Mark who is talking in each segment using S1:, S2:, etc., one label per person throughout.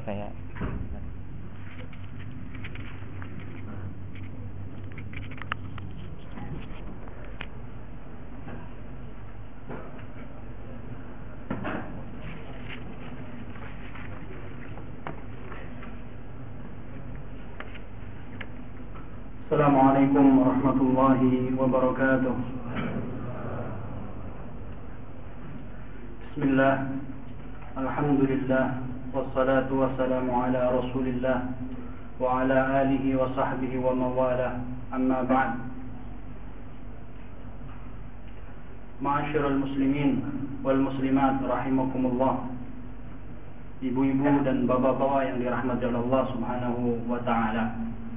S1: saya.
S2: Assalamualaikum warahmatullahi wabarakatuh. Bismillah, alhamdulillah, wassalatu wassalamu ala rasulillah wa ala alihi wa sahbihi wa mawala, amma ba'd. Ma'asyiral muslimin wal muslimat rahimakumullah, ibu-ibu dan bapak-bapak yang dirahmati Allah subhanahu wa ta'ala.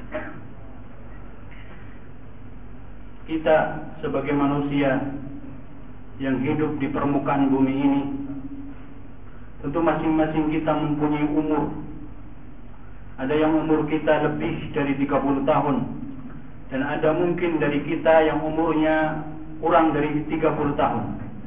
S2: Kita sebagai manusia yang hidup di permukaan bumi ini, tentu masing-masing kita mempunyai umur. Ada yang umur kita lebih dari 30 tahun, dan ada mungkin dari kita yang umurnya kurang dari 30 tahun.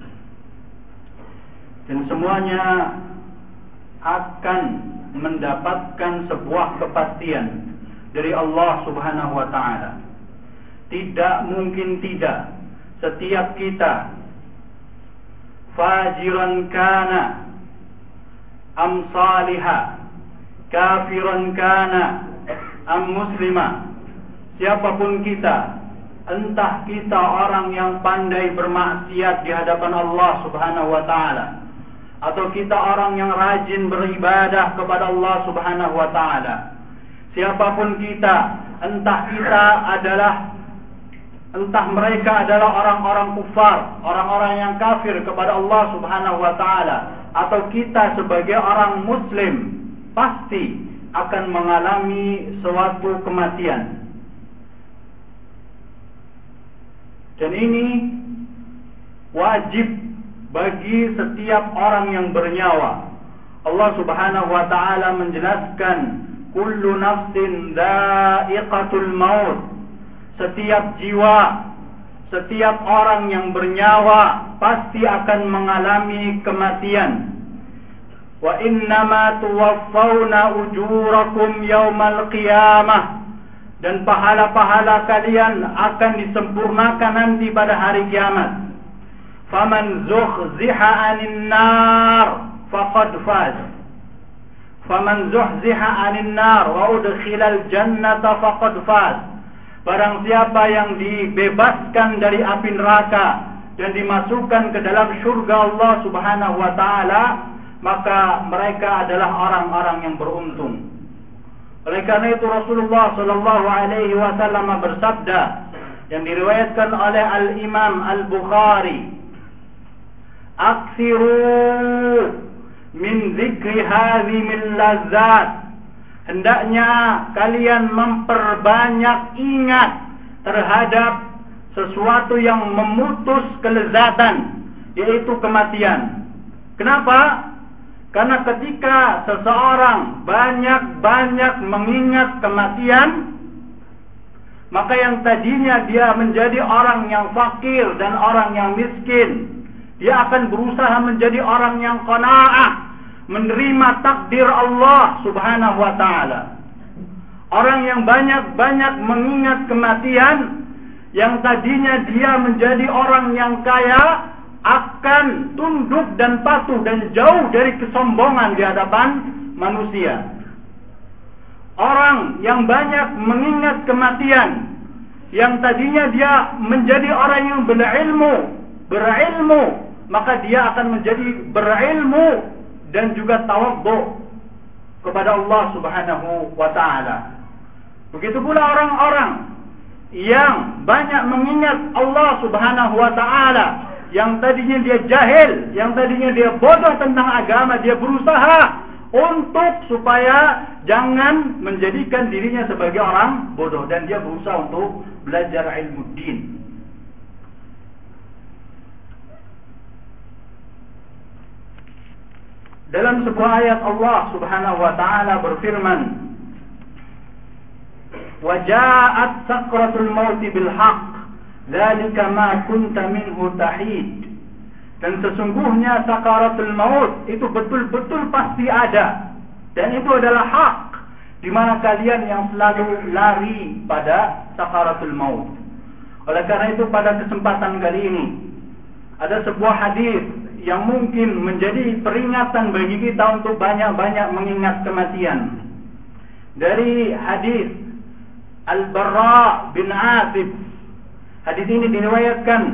S2: Dan semuanya akan mendapatkan sebuah kepastian dari Allah subhanahu wa ta'ala. Tidak mungkin tidak, setiap kita, fajiran kana am salihah, kafiran kana am muslimah, siapapun kita, entah kita orang yang pandai bermaksiat di hadapan Allah subhanahu wa ta'ala, atau kita orang yang rajin beribadah kepada Allah subhanahu wa ta'ala, siapapun kita, entah mereka adalah orang-orang kufar, orang-orang yang kafir kepada Allah subhanahu wa ta'ala, atau kita sebagai orang muslim, pasti akan mengalami suatu kematian. Dan ini wajib bagi setiap orang yang bernyawa. Allah subhanahu wa ta'ala menjelaskan, kullu nafsin dha'iqatul maut. Setiap jiwa, setiap orang yang bernyawa pasti akan mengalami kematian. Wa innama tuwaffawna ujurakum yaumal qiyamah. Dan pahala-pahala kalian akan disempurnakan nanti pada hari kiamat. Faman zuhziha 'anil nar faqad faz. Faman zuhziha 'anil nar wa udkhilal jannata faqad faz. Barang siapa yang dibebaskan dari api neraka dan dimasukkan ke dalam surga Allah subhanahu wa ta'ala, maka mereka adalah orang-orang yang beruntung. Oleh karena itu Rasulullah sallallahu alaihi wasallam bersabda, yang diriwayatkan oleh Al-Imam Al-Bukhari, "Aksiru min zikri hadhimil lazzat." Hendaknya kalian memperbanyak ingat terhadap sesuatu yang memutus kelezatan, yaitu kematian. Kenapa? Karena ketika seseorang banyak-banyak mengingat kematian, maka yang tadinya dia menjadi orang yang fakir dan orang yang miskin, dia akan berusaha menjadi orang yang qanaah, menerima takdir Allah subhanahu wa ta'ala. Orang yang banyak-banyak mengingat kematian, yang tadinya dia menjadi orang yang kaya, akan tunduk dan patuh dan jauh dari kesombongan di hadapan manusia. Orang yang banyak mengingat kematian, yang tadinya dia menjadi orang yang berilmu, maka dia akan menjadi berilmu dan juga tawadhu kepada Allah subhanahu wa ta'ala. Begitu pula orang-orang yang banyak mengingat Allah subhanahu wa ta'ala, yang tadinya dia jahil, yang tadinya dia bodoh tentang agama, dia berusaha untuk supaya jangan menjadikan dirinya sebagai orang bodoh, dan dia berusaha untuk belajar ilmu din. Dalam sebuah ayat Allah subhanahu wa ta'ala berfirman, "Waja'at sakratul mauti bil haqq, dzalika ma kunta minhu tahid." Dan sesungguhnya sakaratul maut itu betul-betul pasti ada. Dan itu adalah hak, di mana kalian yang selalu lari pada sakaratul maut. Oleh karena itu pada kesempatan kali ini ada sebuah hadis yang mungkin menjadi peringatan bagi kita untuk banyak-banyak mengingat kematian. Dari hadis Al-Barra bin Azib. Hadis ini diriwayatkan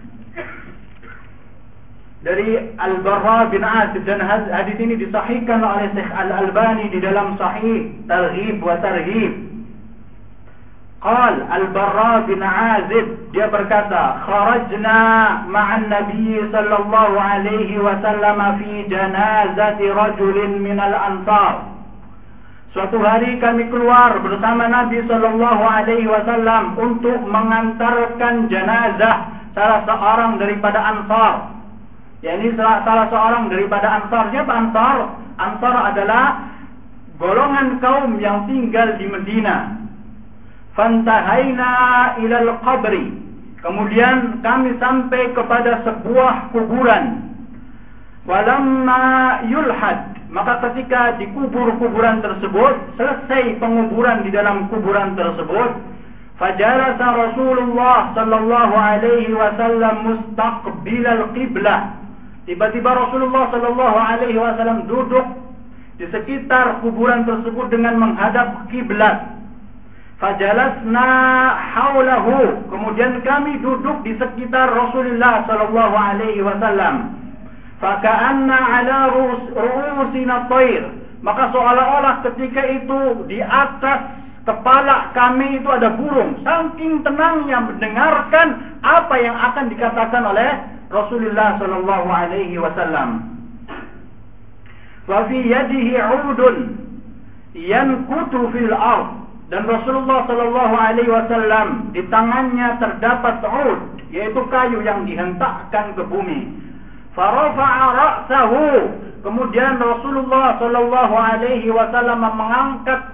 S2: dari Al-Barra bin Azib, dan hadis ini disahihkan oleh Syekh Al-Albani di dalam Sahih Targhib wa Tarhib. Qal Al-Barra bin Azib, dia berkata, kharajna ma'an Nabi sallallahu alaihi wasallam fi janazati rajulin minal ansar. Suatu hari kami keluar bersama Nabi sallallahu alaihi wasallam untuk mengantarkan jenazah salah seorang daripada Ansar. Yakni salah seorang daripada Ansar. Siapa Ansar? Ansar adalah golongan kaum yang tinggal di Madinah. Fantahaina ilal qabri. Kemudian kami sampai kepada sebuah kuburan. Walamma yulhad, maka ketika dikubur kuburan tersebut, selesai penguburan di dalam kuburan tersebut, fajalasa Rasulullah sallallahu alaihi wasallam mustaqbilal qiblah. Tiba-tiba Rasulullah sallallahu alaihi wasallam duduk di sekitar kuburan tersebut dengan menghadap kiblat. Fajalasna haulahu, kemudian kami duduk di sekitar Rasulullah sallallahu alaihi wasallam. Faka'anna ala ru'usina thair, maka seolah-olah ketika itu di atas kepala kami itu ada burung. Saking tenangnya mendengarkan apa yang akan dikatakan oleh Rasulullah sallallahu alaihi wasallam. Wa fi yadihi 'udun yankutu fil ard, dan Rasulullah sallallahu alaihi wasallam di tangannya terdapat 'ud, yaitu kayu yang dihentakkan ke bumi. Farafa'a ra'sahu, kemudian Rasulullah sallallahu alaihi wasallam mengangkat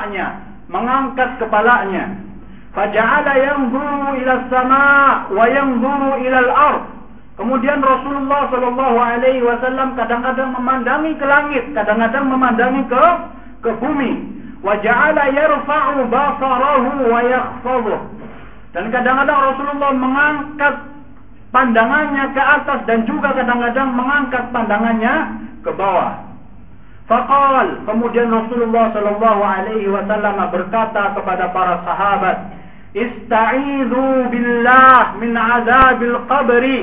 S2: kepalanya. Faja'ala yanzuru ila as-sama' wa yanzuru ila al-ard. Kemudian Rasulullah sallallahu alaihi wasallam kadang-kadang memandangi ke langit, kadang-kadang memandangi ke bumi. Wa ja'ala yarfa'u basarahu wa yakhfadhu. Dan kadang-kadang Rasulullah mengangkat pandangannya ke atas dan juga kadang-kadang mengangkat pandangannya ke bawah. Faqal, kemudian Rasulullah sallallahu alaihi wasallam berkata kepada para sahabat, "Ista'idzu billah min azabil qabri."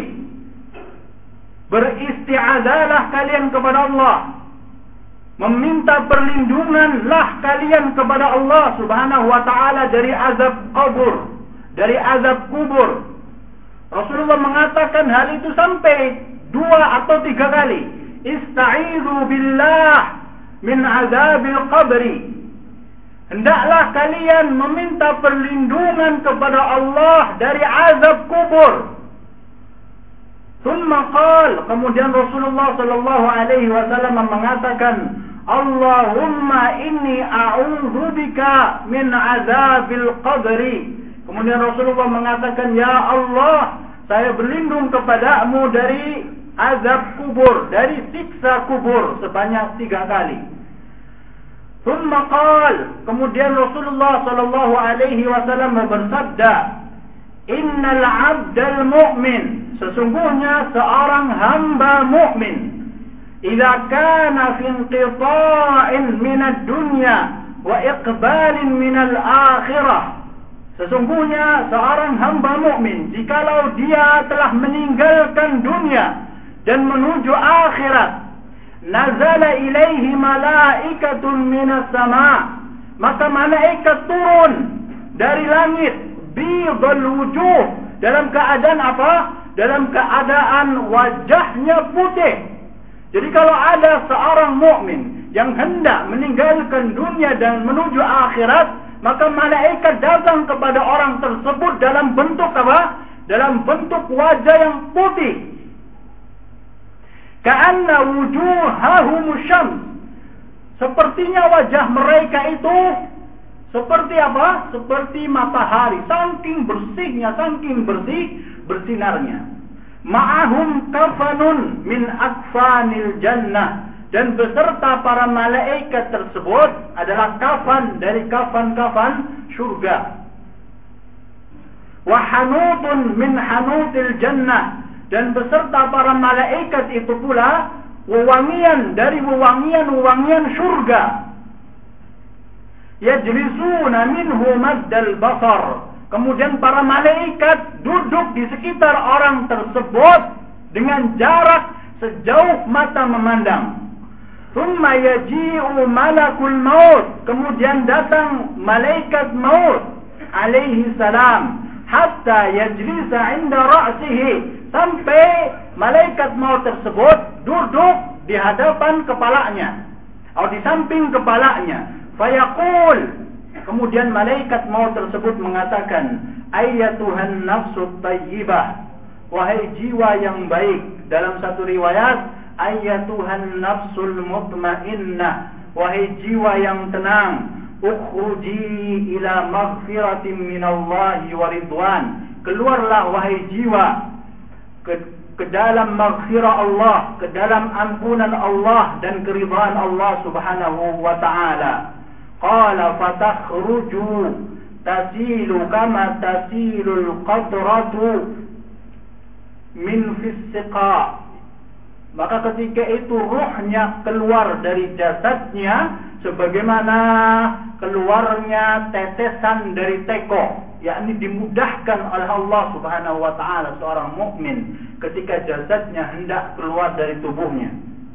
S2: Beristi'adzalah kalian kepada Allah. Meminta perlindunganlah kalian kepada Allah Subhanahu wa taala dari azab kubur, dari azab kubur. Rasulullah mengatakan hal itu sampai 2 atau 3 kali. Ista'idzu billah min azabil qabri. Hendaklah kalian meminta perlindungan kepada Allah dari azab kubur. Thumma qala, kemudian Rasulullah sallallahu alaihi wasallam mengatakan, Allahumma inni a'udzu bika min azabil qabri. Kemudian Rasulullah mengatakan, ya Allah, saya berlindung kepadamu dari azab kubur, dari siksa kubur sebanyak 3 kali. Thumma qala, kemudian Rasulullah sallallahu alaihi wasallam bersabda, innal 'abdal mu'min, sesungguhnya seorang hamba mukmin, idza kana fi inqita'in minad dunya wa iqbalin minal akhirah, sesungguhnya seorang hamba mukmin jikalau dia telah meninggalkan dunia dan menuju akhirat, nazala ilaihi malaikatun minas sama, maka malaikat turun dari langit, bidul wujuh, dalam keadaan apa? Dalam keadaan wajahnya putih. Jadi kalau ada seorang mukmin yang hendak meninggalkan dunia dan menuju akhirat, maka malaikat datang kepada orang tersebut dalam bentuk apa? Dalam bentuk wajah yang putih. Ka'anna wujuhahum syams. Sepertinya wajah mereka itu seperti apa? Seperti matahari, saking bersihnya, saking bersinarnya. Ma'ahum kafanun min akfanil jannah. dan beserta para malaikat tersebut adalah kafan dari kafan-kafan surga. Wa hanutun min hanutil jannah, dan beserta para malaikat itu pula wewangian dari wewangian-wewangian surga. Yajlisuna minhu maddal basar, kemudian para malaikat duduk di sekitar orang tersebut dengan jarak sejauh mata memandang. Thumma yaji'u malakul maut, kemudian datang malaikat maut alaihi salam, hatta yajlisa 'inda ra'sihi, sampai malaikat maut tersebut duduk di hadapan kepalanya atau di samping kepalanya. Fayaqul, kemudian malaikat maut tersebut mengatakan, ayyatuhan nafsut tayyibah, wahai jiwa yang baik. Dalam satu riwayat, ayyatuhan nafsul mutmainnah, wahai jiwa yang tenang. Ukhruji ila maghfiratin minallahi wa ridwan, keluarlah wahai jiwa ke dalam maghfirah Allah, ke dalam ampunan Allah dan keridhaan Allah subhanahu wa ta'ala. Qala fatakhruju tasilu kama tasilul qatratu min fis-siqa, maka ketika itu ruhnya keluar dari jasadnya sebagaimana keluarnya tetesan dari teko, yakni dimudahkan oleh Allah subhanahu wa ta'ala seorang mukmin ketika jasadnya hendak keluar dari tubuhnya.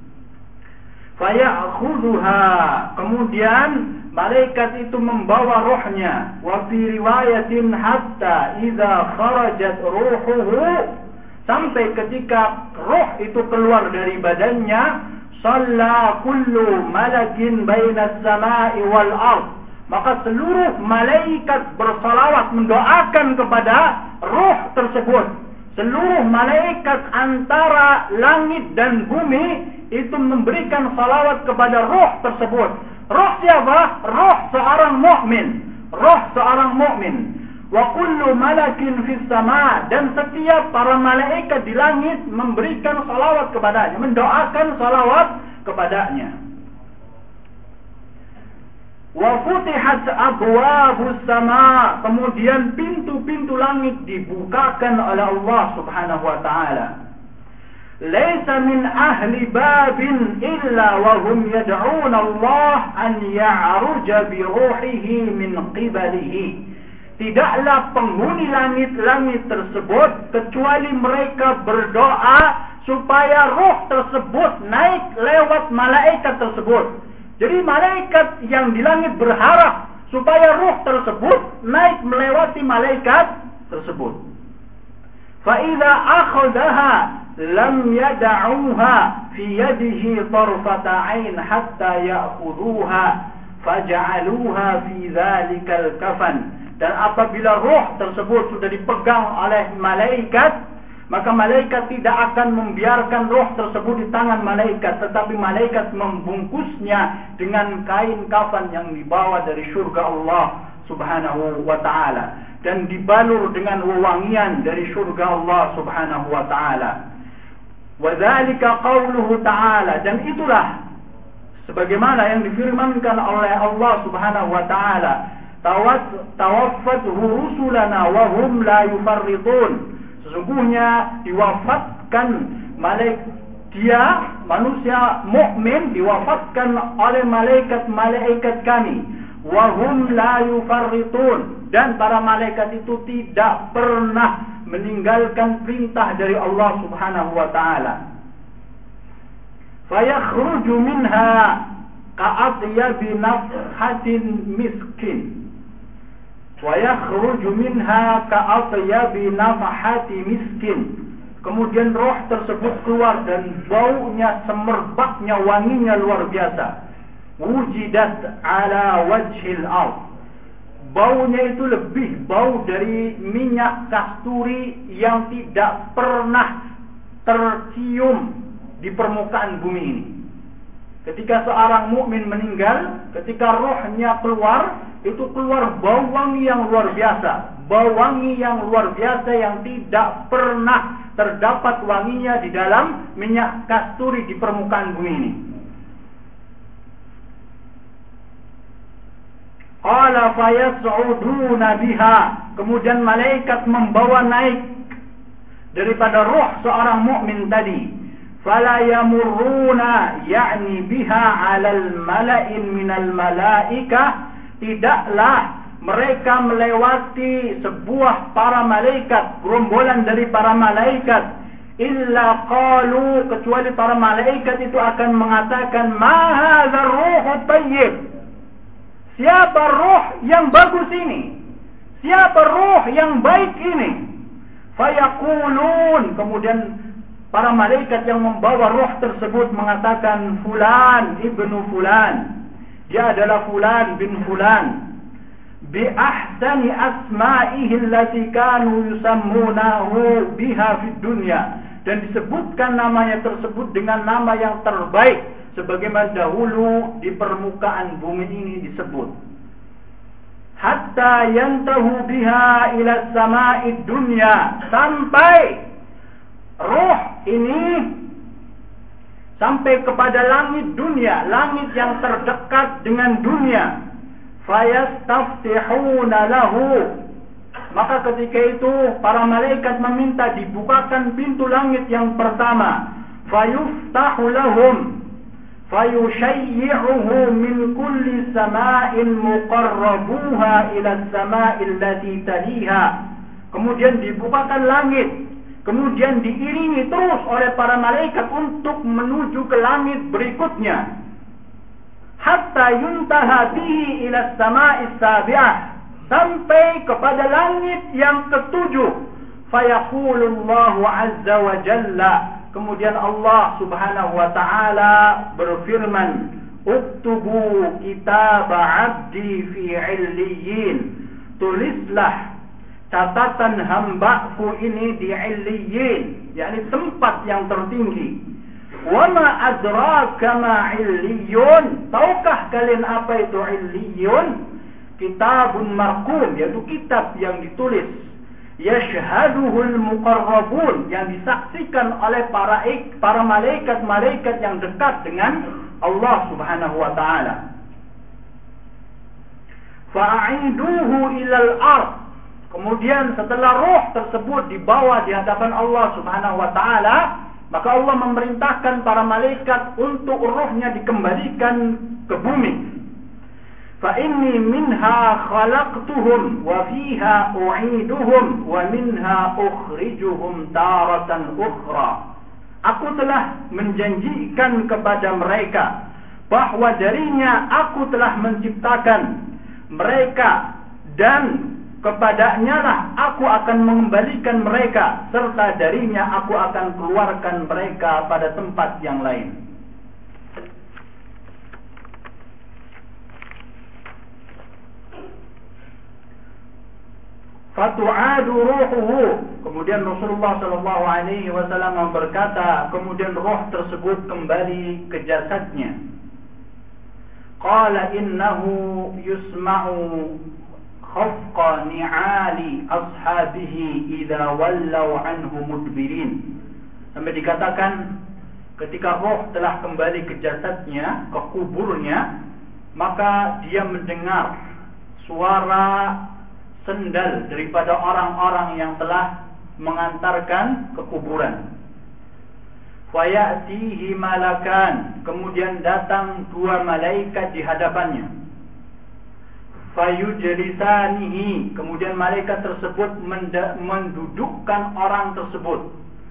S2: Fayakhudhuha, kemudian malaikat itu membawa rohnya. Wa fi riwayatin hatta idza kharajat ruhuhu, sampai ketika roh itu keluar dari badannya, shalla kullu malakin bainas samai wal ard, maka seluruh malaikat bersalawat mendoakan kepada roh tersebut. Seluruh malaikat antara langit dan bumi itu memberikan salawat kepada roh tersebut. Roh siapa? Roh seorang mukmin. Roh seorang mukmin. Wa kullu malakin fis sama, dan setiap para malaikat di langit memberikan salawat kepadanya, mendoakan salawat kepadanya. Wa futihat abwabus sama, kemudian pintu-pintu langit dibukakan oleh Allah subhanahu wa ta'ala. Laisa min ahli babin illa wa hum yad'una Allah an ya'ruja bi ruhihi min qibalihi. Tidaklah penghuni langit-langit tersebut kecuali mereka berdoa supaya roh tersebut naik lewat malaikat tersebut. Jadi malaikat yang di langit berharap supaya roh tersebut naik melewati malaikat tersebut. Fa idza akhadhaha lam yad'uha fi yadihi tarfata 'ain hatta ya'khudhuha faj'aluha fi dhalikal kafan. Dan apabila roh tersebut sudah dipegang oleh malaikat, maka malaikat tidak akan membiarkan roh tersebut di tangan malaikat, tetapi malaikat membungkusnya dengan kain kafan yang dibawa dari surga Allah subhanahu wa ta'ala, dan dibalur dengan wewangian dari surga Allah subhanahu wa ta'ala. Wa dzalika qauluhu ta'ala, dan itulah sebagaimana yang difirmankan oleh Allah subhanahu wa ta'ala, tawaffatuhu rusulana wa hum la yufarritun, sesungguhnya diwafatkan dia manusia mukmin diwafatkan oleh malaikat-malaikat kami, wa hum la yufarritun, dan para malaikat itu tidak pernah meninggalkan perintah dari Allah subhanahu wa ta'ala. Fayakhruju minha ka'atyabi nafhatin miskin, wa yakhruju minha ka'atyabi nafhati miskin, kemudian roh tersebut keluar dan baunya semerbaknya, wanginya luar biasa. Wujidat ala wajhil ard, baunya itu lebih bau dari minyak kasturi yang tidak pernah tercium di permukaan bumi ini. Ketika seorang mukmin meninggal, ketika rohnya keluar, itu keluar bau wangi yang luar biasa, bau wangi yang luar biasa yang tidak pernah terdapat wanginya di dalam minyak kasturi di permukaan bumi ini. Qala fayas'uduna biha. Kemudian malaikat membawa naik daripada roh seorang mukmin tadi. Fala yamurruna ya'ni biha 'alal mala'in minal malaikah. Tidaklah mereka melewati sebuah para malaikat, gerombolan dari para malaikat, illa qalu, kecuali para malaikat itu akan mengatakan, ma hadzal ruhu thayyib. Siapa ruh yang bagus ini? Siapa ruh yang baik ini? Fayaqulun, kemudian para malaikat yang membawa ruh tersebut mengatakan, fulan ibnu fulan, dia adalah fulan bin fulan, bi ahsani asma'ihi allati kanu yusammunahu biha fid dunya, dan disebutkan namanya tersebut dengan nama yang terbaik sebagaimana dahulu di permukaan bumi ini disebut. Hatta yantahu biha ila sama'id dunya, sampai roh ini sampai kepada langit dunia, langit yang terdekat dengan dunia. Fayastaftihuna lahu, maka ketika itu para malaikat meminta dibukakan pintu langit yang pertama. Fayuftahu lahum fayushayyi'uhu min kulli sama'in muqarrabuha ila sama'il lati taliha. Kemudian dibukakan langit, kemudian diiringi terus oleh para malaikat untuk menuju ke langit berikutnya. Hatta yuntaha bihi ila sama'is sabi'ah, sampai kepada langit yang ketujuh. Fayaqulullahu azza wa jalla, kemudian Allah subhanahu wa ta'ala berfirman, uktubu kitab abdi fi illiyin, tulislah catatan hambaku ini di illiyin, yakni tempat yang tertinggi. Wama adraka ma illiyun, tahukah kalian apa itu illiyun? Kitabun marqum, yaitu kitab yang ditulis. Yashhaduhul muqarrabun, yang disaksikan oleh para malaikat-malaikat yang dekat dengan Allah subhanahu wa ta'ala. Fa'aiduhu ilal ard, kemudian setelah roh tersebut dibawa di hadapan Allah subhanahu wa ta'ala, maka Allah memerintahkan para malaikat untuk rohnya dikembalikan ke bumi. Fa inni minha khalaqtuhum wa fiha u'iduhum wa minha ukhrijuhum taratan ukhra. Aku telah menjanjikan kepada mereka bahwa darinya aku telah menciptakan mereka, dan kepadanya lah aku akan mengembalikan mereka, serta darinya aku akan keluarkan mereka pada tempat yang lain. Fatu'adu ruhuhu, kemudian Rasulullah sallallahu alaihi wasallam berkata, kemudian roh tersebut kembali ke jasadnya. Qala innahu yusma'u khafqa ni'ali ashabihi idza wallaw anhu mudbirin. Sampai dikatakan ketika roh telah kembali ke jasadnya, ke kuburnya, maka dia mendengar suara sendal daripada orang-orang yang telah mengantarkan ke kuburan. Fayatihi malakan, kemudian datang dua malaikat di hadapannya. Fayujlisanihi, kemudian malaikat tersebut mendudukkan orang tersebut.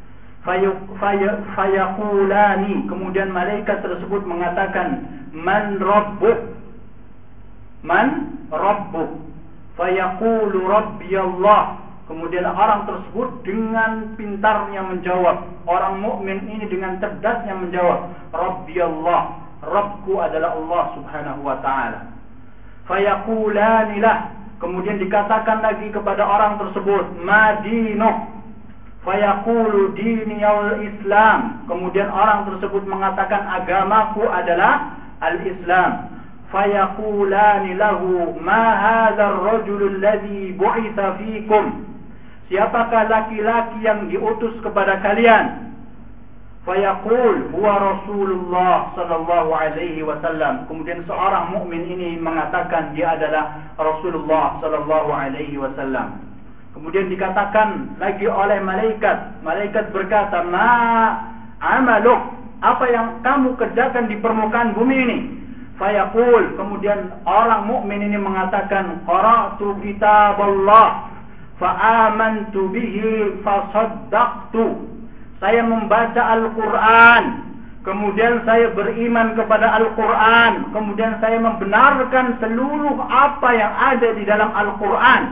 S2: Fayaqulani, kemudian malaikat tersebut mengatakan, man rabbuk, man rabbuk. Fayaqulu rabbi Allah, kemudian orang tersebut dengan pintarnya menjawab, orang mukmin ini dengan cerdasnya menjawab, rabbi Allah, Rabbku adalah Allah subhanahu wa ta'ala. Fayaqulani lah, kemudian dikatakan lagi kepada orang tersebut, ma dinuh. Fayaqulu dini al-Islam, kemudian orang tersebut mengatakan agamaku adalah al-Islam. Fayaqulani lahu ma hadzal rajul alladhi bu'itsa fiikum, siapakah laki-laki yang diutus kepada kalian? Fayaqul huwa Rasulullah sallallahu alaihi wasallam. Kemudian seorang mukmin ini mengatakan dia adalah Rasulullah sallallahu alaihi wasallam. Kemudian dikatakan lagi oleh malaikat. Malaikat berkata, "Ma amaluk?" Apa yang kamu kerjakan di permukaan bumi ini? Fayaqul, kemudian orang mukmin ini mengatakan, "Qara'tu kitaballah fa amantu bihi fa saddaqtu." Saya membaca Al-Quran, kemudian saya beriman kepada Al-Quran, kemudian saya membenarkan seluruh apa yang ada di dalam Al-Quran.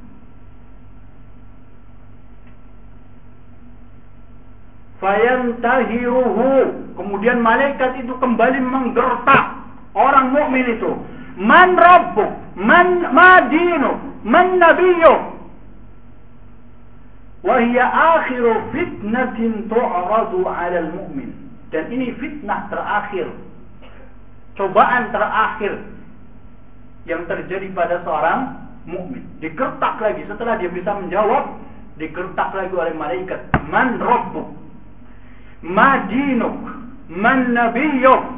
S2: Fayantahiruhu, kemudian malaikat itu kembali menggertak orang mukmin itu. Man rabbuk, ma dinuk, man nabiyyuk. Wahia akhiru fitnatin tu'radu 'alal mu'min. Dan ini fitnah terakhir, cobaan terakhir yang terjadi pada seorang mukmin. Digertak lagi setelah dia bisa menjawab, digertak lagi oleh malaikat. Man rabbuk, ma dinuk, man nabiyyuk.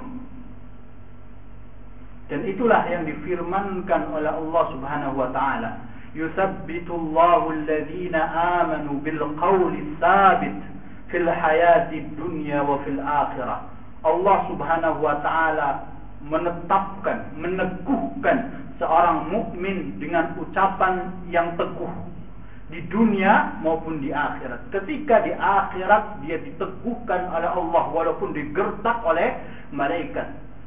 S2: Dan itulah yang difirmankan oleh Allah Subhanahu wa taala. Yuthabbitullahu alladhina amanu bilqawli tsabit fil hayati dunya wa fil akhirah. Allah Subhanahu wa taala menetapkan, meneguhkan seorang mukmin dengan ucapan yang teguh di dunia maupun di akhirat. Ketika di akhirat dia diteguhkan oleh Allah walaupun digertak oleh malaikat.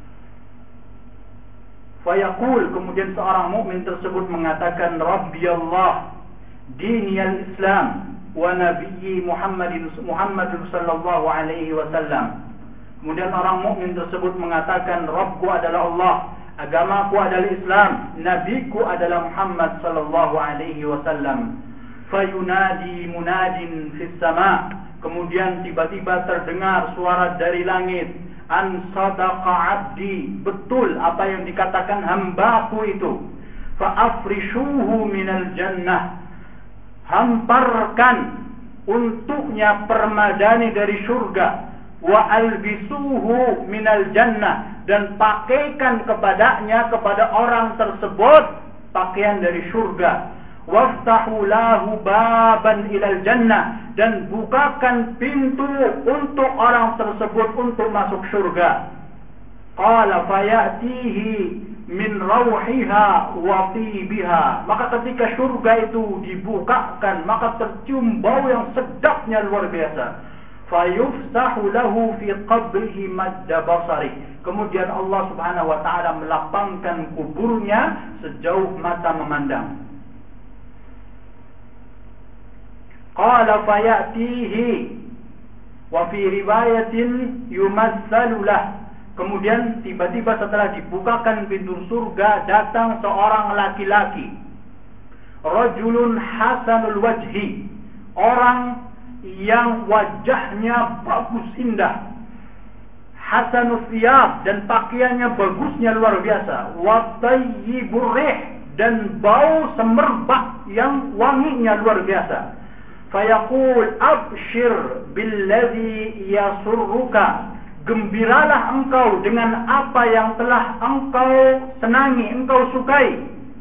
S2: Fayaqul, kemudian seorang mukmin tersebut mengatakan, Rabbi Allah, dini al-Islam, wa nabiyyi Muhammadin sallallahu alaihi wasallam. Kemudian orang mukmin tersebut mengatakan, Rabbku adalah Allah, agamaku adalah Islam, nabiku adalah Muhammad sallallahu alaihi wasallam. Fayunadi munadin fis sama. Kemudian tiba-tiba terdengar suara dari langit, an sadaqa abdi, betul apa yang dikatakan hambaku itu. Fa afrishuhu minal jannah, hamparkan untuknya permadani dari surga. Wa albisuhu minal jannah, dan pakaikan kepadanya, kepada orang tersebut, pakaian dari surga. Waftahu lahu baban ilal jannah, dan bukakan pintu untuk orang tersebut untuk masuk surga. Qala fayatihi min rawhiha wa tibiha. Maka ketika surga itu dibukakan, maka tercium bau yang sedapnya luar biasa. Fayuftahu lahu fi qabrihi madda basari. Kemudian Allah Subhanahu wa taala melapangkan kuburnya sejauh mata memandang. Qala fayatihi wa fi riwayatin yumassalu lah. Kemudian tiba-tiba setelah dibukakan pintu surga, datang seorang laki-laki, rajulun hasanul wajhi, orang yang wajahnya bagus indah, hasanul thiyab, dan pakaiannya bagusnya luar biasa, wa tayyibur rih, dan bau semerbak yang wanginya luar biasa. Fayaqul abshir billadhi yasurruka, gembiralah engkau dengan apa yang telah engkau senangi, engkau sukai.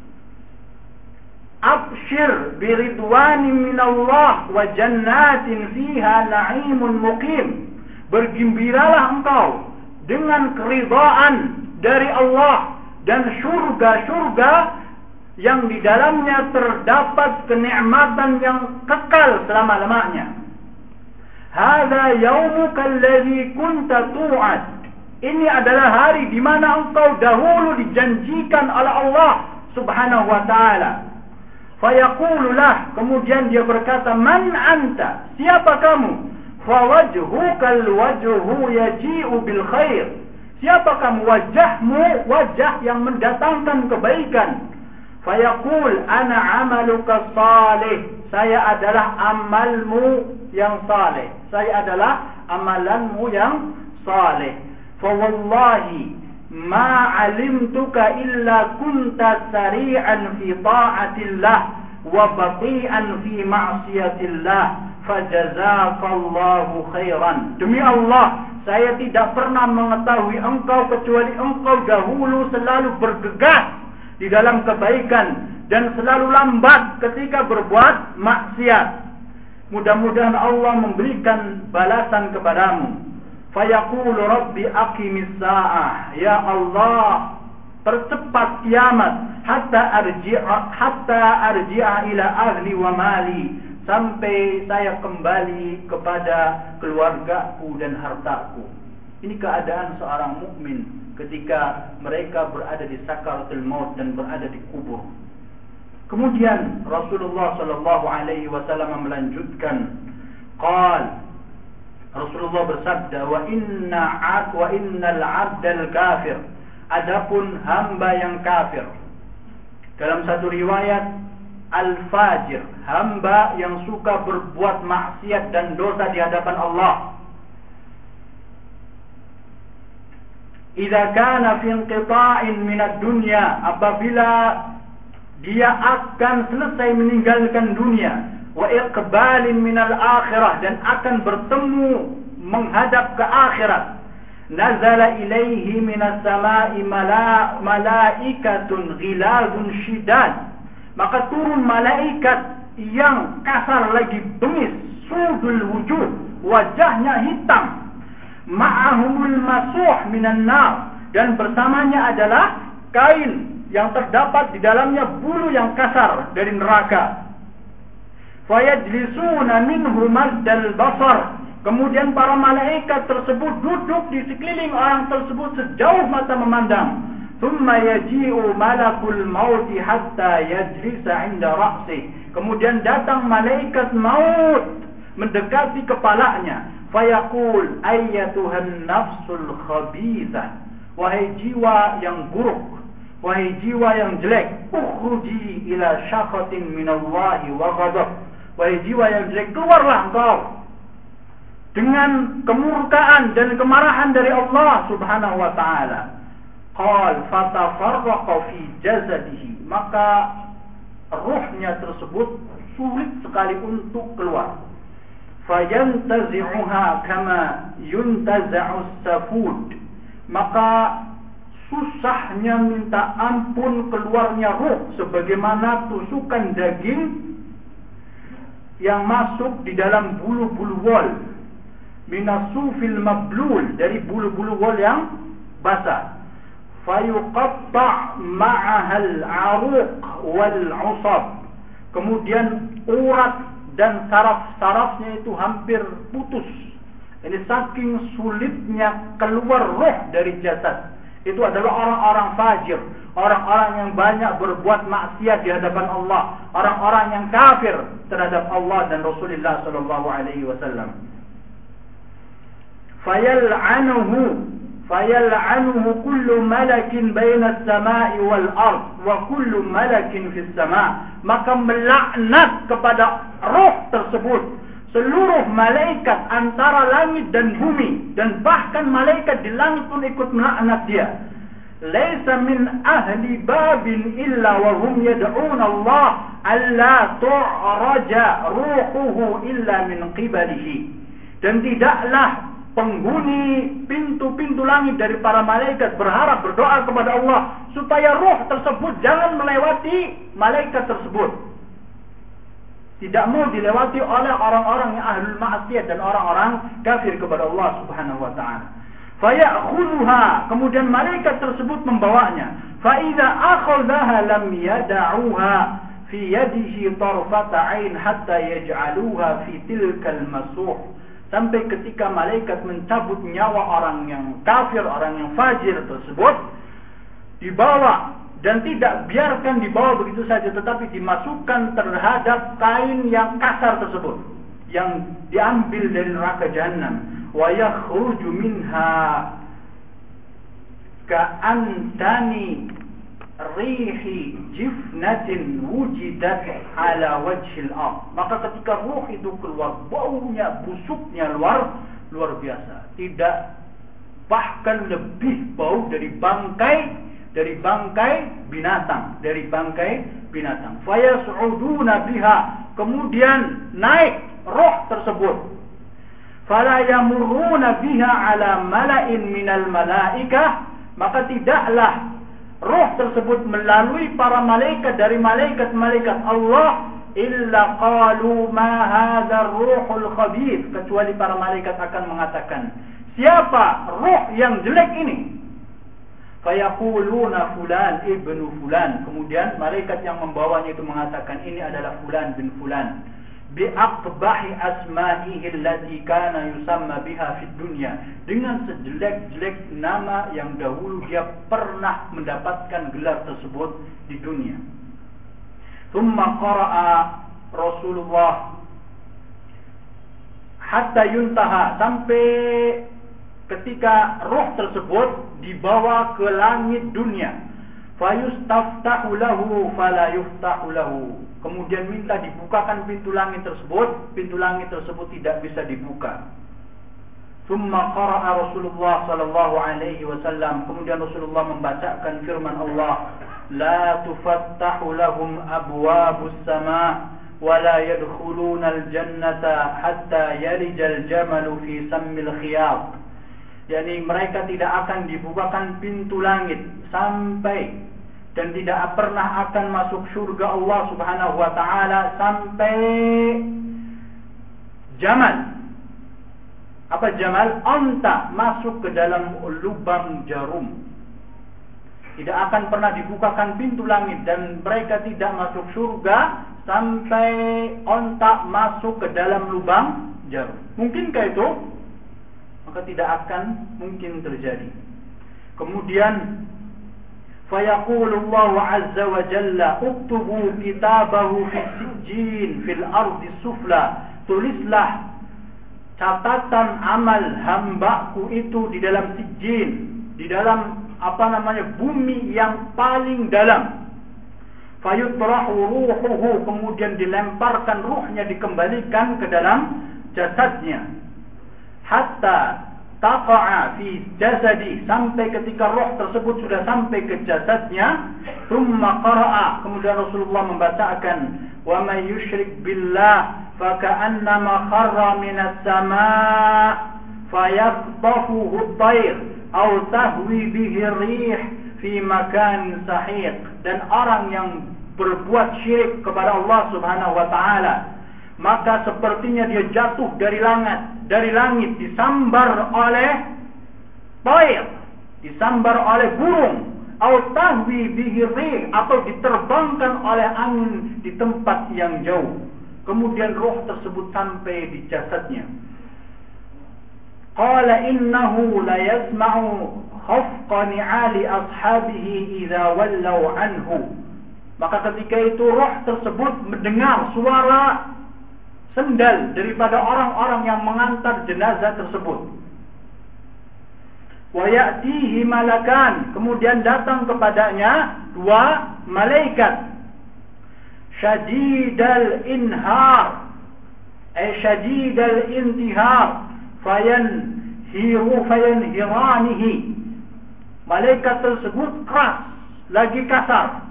S2: Abshir biridwanin minallah wa jannatin fiha na'imun muqim, bergembiralah engkau dengan keridhaan dari Allah dan surga-surga yang di dalamnya terdapat kenikmatan yang kekal selama-lamanya. Hadza yaumuka alladzi kunta tu'ad. Ini adalah hari di mana engkau dahulu dijanjikan oleh Allah Subhanahu wa taala. Fayaqulu lah, kemudian dia berkata, man anta? Siapa kamu? Fawajhukal wajhu yaji'u bil khair. Siapa kamu? Wajahmu wajah yang mendatangkan kebaikan. Fayaqul ana amaluka salih, saya adalah amalmu yang saleh, saya adalah amalanmu yang saleh. Fa wallahi ma alimtuka illa kunta sari'an fi ta'atillah wa bati'an fi ma'siyatillah, fajazakallahu khairan. Demi Allah, saya tidak pernah mengetahui engkau kecuali engkau dahulu selalu bergegas di dalam kebaikan dan selalu lambat ketika berbuat maksiat. Mudah-mudahan Allah memberikan balasan kepadamu. Fayaqulu rabbi aqimis sa'ah. Ya Allah, percepat kiamat hatta arji'a ila ahli wa mali, sampai saya kembali kepada keluargaku dan hartaku. Ini keadaan seorang mukmin ketika mereka berada di sakaratul maut dan berada di kubur. Kemudian Rasulullah sallallahu alaihi wasallam melanjutkan, Rasulullah bersabda, wa innal 'abdal kafir, adapun hamba yang kafir. Dalam satu riwayat, al-fajir, hamba yang suka berbuat maksiat dan dosa di hadapan Allah. Idza kana fi inqita'in minad dunya, apabila dia akan selesai meninggalkan dunia, wa iqbalin minal akhirah, dan akan bertemu menghadap ke akhirat. Nazala ilaihi minas sama'i malaikatun ghilazun shidad, maka turun malaikat yang kasar lagi bengis, sudul wujud, wajahnya hitam, ma'ahumul masuh minan nar, dan bersamanya adalah kain yang terdapat di dalamnya bulu yang kasar dari neraka. Fayajlisuna minhu maddal basar, kemudian para malaikat tersebut duduk di sekeliling orang tersebut sejauh mata memandang. Thumma yaji'u malakul mauti hatta yajlisa 'inda ra'sih, kemudian datang malaikat maut mendekati kepalanya. Fayaqul ayyatuhan nafsul khabithah, wahai jiwa yang buruk, wahai jiwa yang jelek, ukhruji ila syakhatin minallahi wa ghadab, wahai jiwa yang jelek, keluarlah engkau dengan kemurkaan dan kemarahan dari Allah Subhanahu wa taala. Qal fatafarraqa fi jasadihi, maka ruhnya tersebut sulit sekali untuk keluar. Fayantazi'uha kama yuntaza'us safud, maka susahnya minta ampun keluarnya ruh sebagaimana tusukan daging yang masuk di dalam bulu-bulu wol, minasufil mablul, dari bulu-bulu wol yang basah. Fayuqatta' ma'ahal 'aruq wal 'usab, kemudian urat dan saraf-sarafnya itu hampir putus. Ini saking sulitnya keluar ruh dari jasad. Itu adalah orang-orang fajir, orang-orang yang banyak berbuat maksiat di hadapan Allah, orang-orang yang kafir terhadap Allah dan Rasulullah sallallahu alaihi wasallam. Fayal'anuhu kullu malakin baina as-sama'i wal ard wa kullu malakin fis sama', maka melaknat kepada roh tersebut seluruh malaikat antara langit dan bumi, dan bahkan malaikat di langit pun ikut melaknat dia. Laisa min ahli babin illa wa hum yad'un Allah alla tu'raja ruhuhu illa min qibalihi, dan tidaklah penghuni pintu-pintu langit dari para malaikat berharap, berdoa kepada Allah supaya ruh tersebut jangan melewati malaikat tersebut. Tidak mau dilewati oleh orang-orang yang ahlul ma'asiyah dan orang-orang kafir kepada Allah Subhanahu wa ta'ala. Faya'khudhuha, kemudian malaikat tersebut membawanya. Fa idza akhadhaha lam yad'uha fi yadihi tarfata 'ain hatta yaj'aluha fi tilkal masuh, sampai ketika malaikat mencabut nyawa orang yang kafir, orang yang fajir tersebut, dibawa, dan tidak biarkan dibawa begitu saja, tetapi dimasukkan terhadap kain yang kasar tersebut yang diambil dari neraka Jahannam. Wa yakhruju minha ka'antani rihi jifnatin wujidat ala wajhil ard, maka ketika ruh itu keluar, baunya, busuknya luar biasa, tidak, bahkan lebih bau dari bangkai binatang. Fayas'uduna biha, kemudian naik roh tersebut. Fala yamurruna biha ala mala'in minal malaikah, maka tidaklah roh tersebut melalui para malaikat dari malaikat-malaikat Allah, illa qalu ma hadzal ruhul khabith, kecuali para malaikat akan mengatakan, siapa roh yang jelek ini? Fayaquluna fulan ibnu fulan, kemudian malaikat yang membawanya itu mengatakan, ini adalah fulan bin fulan, bi aqbahi asma'ihi allati kana yusamma biha fid dunya, dengan sejelek-jelek nama yang dahulu dia pernah mendapatkan gelar tersebut di dunia. Thumma qara'a Rasulullah hatta yuntaha, sampai ketika roh tersebut dibawa ke langit dunia. Fayustaftahu lahu fala yuftahu lahu, kemudian minta dibukakan pintu langit tersebut tidak bisa dibuka. Thumma qara'a Rasulullah sallallahu alaihi wasallam, kemudian Rasulullah membacakan firman Allah, la tufattahu lahum abwabus sama' wa la yadkhuluna al-jannata hatta yalijal jamalu fi sammil khiyat. Yani mereka tidak akan dibukakan pintu langit sampai, dan tidak pernah akan masuk surga Allah Subhanahu wa taala sampai jamal. Apa jamal? Onta masuk ke dalam lubang jarum. Tidak akan pernah dibukakan pintu langit dan mereka tidak masuk surga sampai onta masuk ke dalam lubang jarum. Mungkinkah itu? Maka tidak akan mungkin terjadi. Kemudian fayaqulullahu azza wa jalla uktubu kitabahu fi sijjin fil ardi sufla, tulislah catatan amal hambaku itu di dalam sijjin, di dalam bumi yang paling dalam. Fayutrahu ruhuhu, kemudian dilemparkan ruhnya, dikembalikan ke dalam jasadnya. Hatta taqa'a fi jasadi, sampai ketika roh tersebut sudah sampai ke jasadnya. Thumma qara'a, kemudian Rasulullah membacakan, wa may yusyrik billah faka'annama kharra minas sama' fayaqtafuhu at-tayr aw tahwi bihi ar-rih fi makan sahiq. Dan orang yang berbuat syirik kepada Allah Subhanahu wa taala, maka sepertinya dia jatuh dari langit disambar oleh tayr, disambar oleh burung, atau tahwi bihi rih, atau diterbangkan oleh angin di tempat yang jauh. Kemudian roh tersebut sampai di jasadnya. Qala innahu la yasma'u khafqa ni'ali ashabihi idza wallaw anhu. Maka ketika itu roh tersebut mendengar suara sendal daripada orang-orang yang mengantar jenazah tersebut. Wa ya'tihi malakan, kemudian datang kepadanya dua malaikat. Syadidal inhar, syadidal intihar, fayanhiranihi. Malaikat tersebut keras, lagi kasar.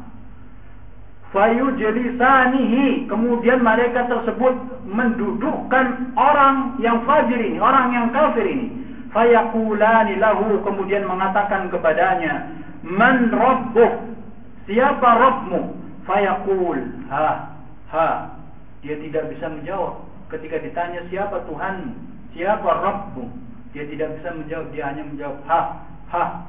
S2: Fayujlisanihi, kemudian malaikat tersebut mendudukkan orang yang fajir ini, orang yang kafir ini. Fayaqulani lahu, kemudian mengatakan kepadanya, man rabbuh, siapa Rabbmu? Fayaqul ha. Dia tidak bisa menjawab ketika ditanya siapa Tuhanmu, siapa Rabbmu. Dia tidak bisa menjawab, dia hanya menjawab ha.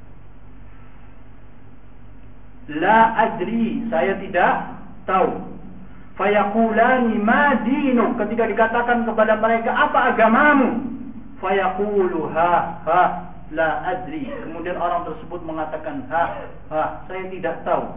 S2: La adri, saya tidak tahu. Fayaqulani ma dinuk, ketika dikatakan kepada mereka apa agamamu? Fayaqulu ha la adri, kemudian orang tersebut mengatakan ha, saya tidak tahu.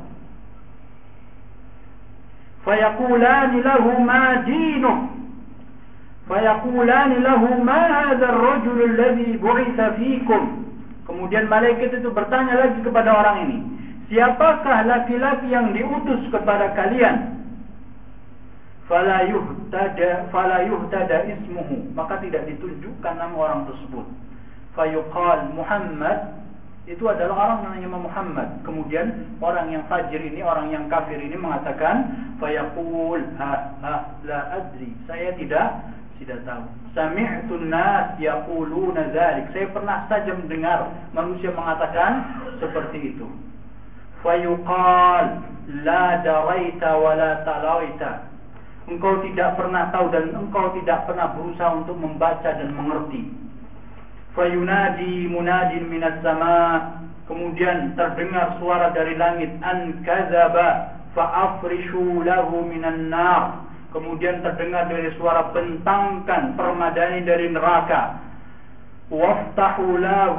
S2: Fayaqulani lahu ma dinuk, fayaqulani lahu ma hadha ar-rajul alladhi bu'itha fikum. Kemudian malaikat itu bertanya lagi kepada orang ini, siapakah laki-laki yang diutus kepada kalian? Fala yuhtada ismuhu, maka tidak ditunjukkan nama orang tersebut. Fayuqal Muhammad, Itu adalah orang namanya Muhammad. Kemudian orang yang fajir ini, orang yang kafir ini mengatakan, fayaqul la adri, saya tidak tahu. Sami'tun nas yaquluna dzalik, saya pernah saja mendengar manusia mengatakan seperti itu. Fayuqal la daraita wa la talaita, engkau tidak pernah tahu dan engkau tidak pernah berusaha untuk membaca dan mengerti. Fayunadi munadin minas sama, kemudian terdengar suara dari langit, an kadzaba fa'afrishu lahu minan nar, kemudian terdengar dari suara bentangkan, permadani dari neraka. Waftahu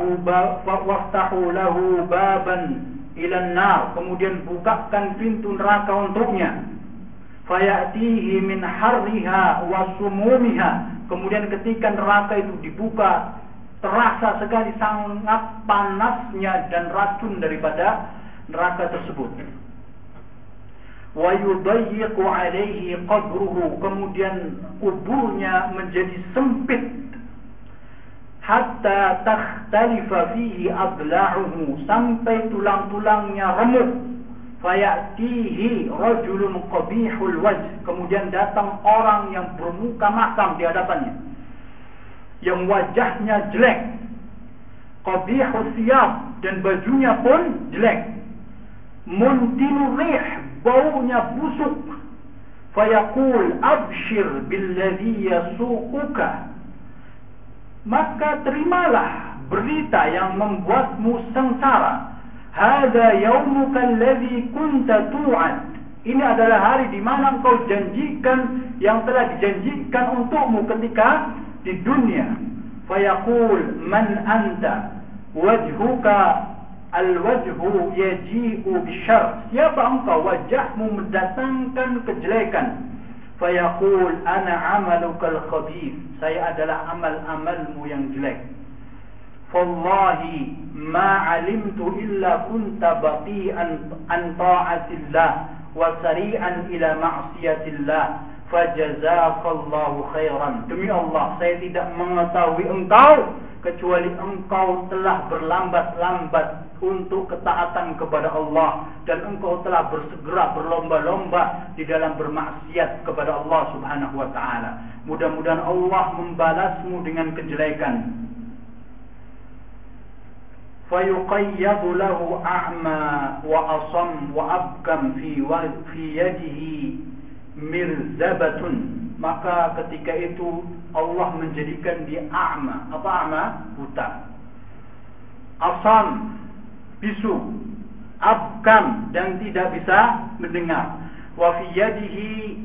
S2: lahu baban ilan nar, kemudian bukakan pintu neraka untuknya. Fayatihi min harriha wa sumumiha, kemudian ketika neraka itu dibuka, terasa sekali sangat panasnya dan racun daripada neraka tersebut. Wa yudayyiqu alaihi qabruhu, kemudian kuburnya menjadi sempit. Hatta takhtalifa fihi adla'uhu, sampai tulang-tulangnya remuk. Fayatihi rajulun qabihul wajh, kemudian datang orang yang bermuka masam di hadapannya, yang wajahnya jelek. Qabihus siyab, dan bajunya pun jelek. Muntinur rih, baunya busuk. Fayaqul abshir billadhi yasuquka, maka terimalah berita yang membuatmu sengsara. Hadza yaumuka alladhi kunta tu'ad, ini adalah hari di mana engkau janjikan, yang telah dijanjikan untukmu ketika di dunia. Fayaqul man anta, wajhuka al-wajhu yaji'u bisyarr, siapa engkau, wajahmu mendatangkan kejelekan. Fayaqul ana amalukal khabith, saya adalah amal-amalmu yang jelek. Fallahi ma alimtu illa kunta bati'an an ta'atillah wa sari'an ila ma'siyatillah, fajazakallahu khairan. Demi Allah, saya tidak mengetahui engkau kecuali engkau telah berlambat-lambat untuk ketaatan kepada Allah, dan engkau telah bersegera berlomba-lomba di dalam bermaksiat kepada Allah Subhanahu wa taala. Mudah-mudahan Allah membalasmu dengan kejelekan. Fayuqayyadu lahu a'ma wa asam wa abkam fi yadihi mirzabatun, maka ketika itu Allah menjadikan dia a'ma. Apa a'ma? Buta. Asam, bisu. Abkam, dan tidak bisa mendengar. Wa fi yadihi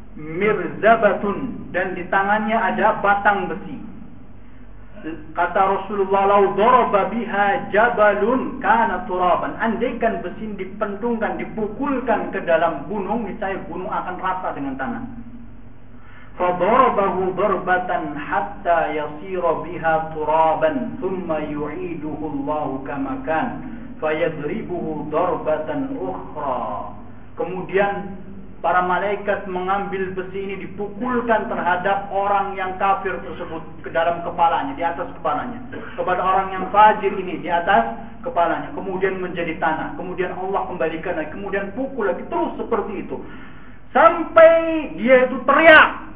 S2: mirzabatun, dan di tangannya ada batang besi. Kata Rasulullah, lau daraba biha jabalun kana turaban, andaikan besi dipentungkan, dipukulkan ke dalam gunung, niscaya gunung akan rata dengan tanah. Fadarabahu darbatan hatta yasira biha turaban, thumma yu'iduhu Allahu kama kan, fayadribuhu darbatan ukhra. Kemudian para malaikat mengambil besi ini, dipukulkan terhadap orang yang kafir tersebut ke dalam kepalanya, di atas kepalanya. Kepada orang yang fajir ini di atas kepalanya, kemudian menjadi tanah. Kemudian Allah kembalikan lagi, kemudian pukul lagi, terus seperti itu. Sampai dia itu teriak,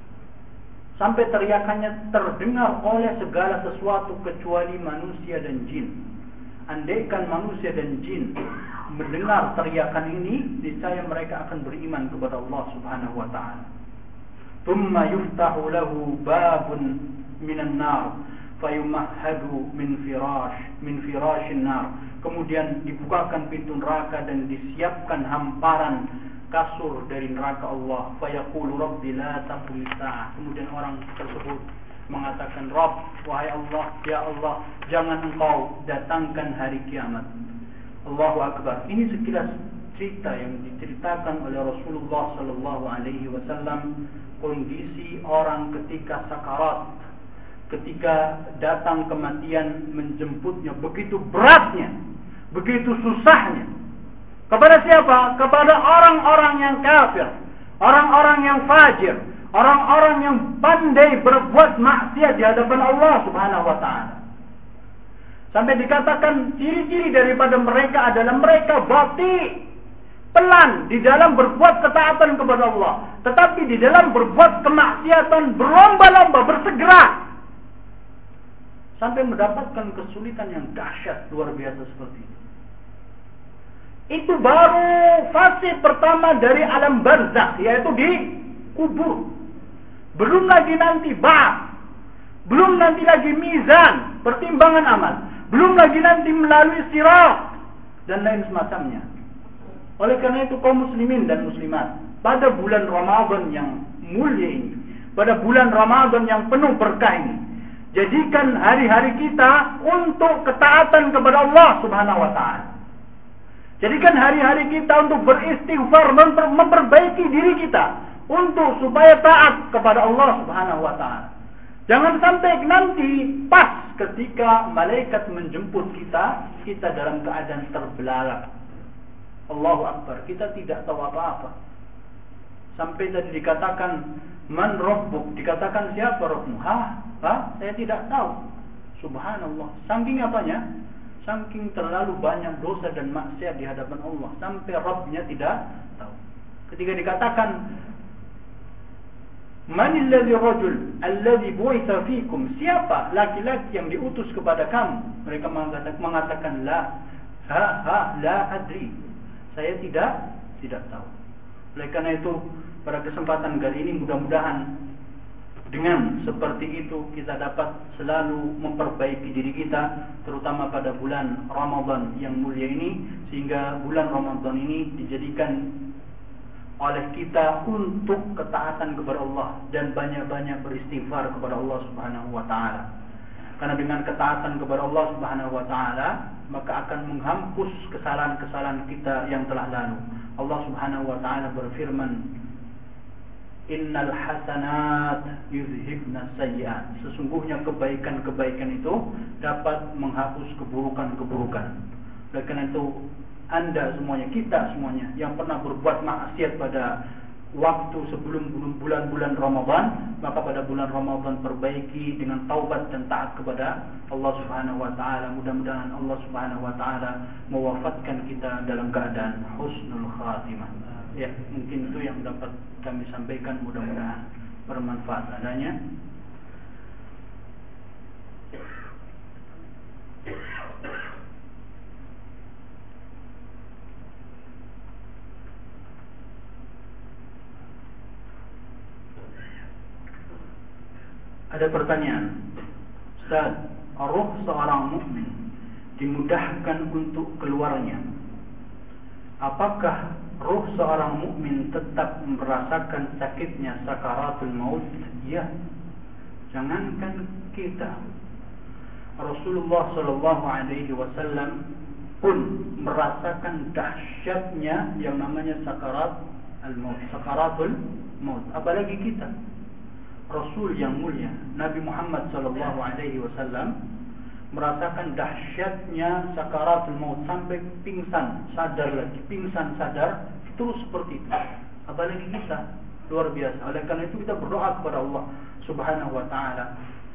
S2: sampai teriakannya terdengar oleh segala sesuatu kecuali manusia dan jin. Andaikan manusia dan jin mendengar teriakan ini, niscaya mereka akan beriman kepada Allah Subhanahu wa taala. Thumma yuftahu lahu babun minan nar fayumahhadu min firashin nar. Kemudian dibukakan pintu neraka dan disiapkan hamparan kasur dari neraka Allah. Fayaqulu rabbi la taqum sa'ah. Kemudian orang tersebut mengatakan, Rabb, wahai Allah, ya Allah, jangan engkau datangkan hari kiamat. Allahu Akbar. Ini sekilas cerita yang diceritakan oleh Rasulullah sallallahu alaihi wasallam, kondisi orang ketika sakarat, ketika datang kematian menjemputnya, begitu beratnya, begitu susahnya. Kepada siapa? Kepada orang-orang yang kafir, orang-orang yang fajir, orang-orang yang pandai berbuat maksiat di hadapan Allah Subhanahu wa taala. Sampai dikatakan ciri-ciri daripada mereka adalah mereka bati, pelan di dalam berbuat ketaatan kepada Allah, tetapi di dalam berbuat kemaksiatan berlomba-lomba, bersegera, sampai mendapatkan kesulitan yang dahsyat luar biasa seperti itu. Itu baru fase pertama dari alam barzakh, yaitu di kubur. Belum lagi nanti ba'ats, belum nanti lagi mizan, pertimbangan amal, belum lagi nanti melalui sirat dan lain semacamnya. Oleh karena itu kaum muslimin dan muslimat, pada bulan Ramadan yang mulia ini, pada bulan Ramadan yang penuh berkah ini, jadikan hari-hari kita untuk ketaatan kepada Allah Subhanahu wa taala. Jadikan hari-hari kita untuk beristighfar, memperbaiki diri kita untuk supaya taat kepada Allah Subhanahu wa taala. Jangan sampai nanti pas ketika malaikat menjemput kita dalam keadaan terbelalak. Allahu Akbar, kita tidak tahu apa-apa. Sampai tadi dikatakan man rabbuk, dikatakan siapa Rabbmu? Saya tidak tahu. Subhanallah. Saking apanya? Saking terlalu banyak dosa dan maksiat di hadapan Allah, sampai Rabbnya tidak tahu. Ketika dikatakan manil ladzi rajul alladzi bu'itsa fikum, siapa laki-laki yang diutus kepada kamu? Mereka mengatakan la adri, saya tidak tahu. Oleh karena itu pada kesempatan kali ini mudah-mudahan dengan seperti itu kita dapat selalu memperbaiki diri kita, terutama pada bulan Ramadan yang mulia ini, sehingga bulan Ramadan ini dijadikan oleh kita untuk ketaatan kepada Allah dan banyak-banyak beristighfar kepada Allah Subhanahu wa taala. Karena dengan ketaatan kepada Allah Subhanahu wa taala, maka akan menghapus kesalahan-kesalahan kita yang telah lalu. Allah Subhanahu wa taala berfirman, innal hasanat yuzhibna sayyi'at. Sesungguhnya kebaikan-kebaikan itu dapat menghapus keburukan-keburukan. Oleh karena itu Anda semuanya, kita semuanya yang pernah berbuat maksiat pada waktu sebelum bulan-bulan Ramadan, maka pada bulan Ramadan perbaiki dengan taubat dan taat kepada Allah Subhanahu wa taala. Mudah-mudahan Allah Subhanahu wa taala mewafatkan kita dalam keadaan husnul khatimah. Ya, mungkin itu yang dapat kami sampaikan, mudah-mudahan bermanfaat adanya. Ada pertanyaan, Ustaz, roh seorang mukmin dimudahkan untuk keluarnya. Apakah roh seorang mukmin tetap merasakan sakitnya sakaratul maut? Ya. Jangankan kita, Rasulullah sallallahu alaihi wasallam pun merasakan dahsyatnya yang namanya sakaratul maut. Apalagi kita, Rasul yang mulia Nabi Muhammad sallallahu alaihi wasallam merasakan dahsyatnya sakaratul maut sampai pingsan, sadar lagi, pingsan, sadar, terus seperti itu. Apalagi kita, luar biasa. Oleh karena itu kita berdoa kepada Allah Subhanahu wa taala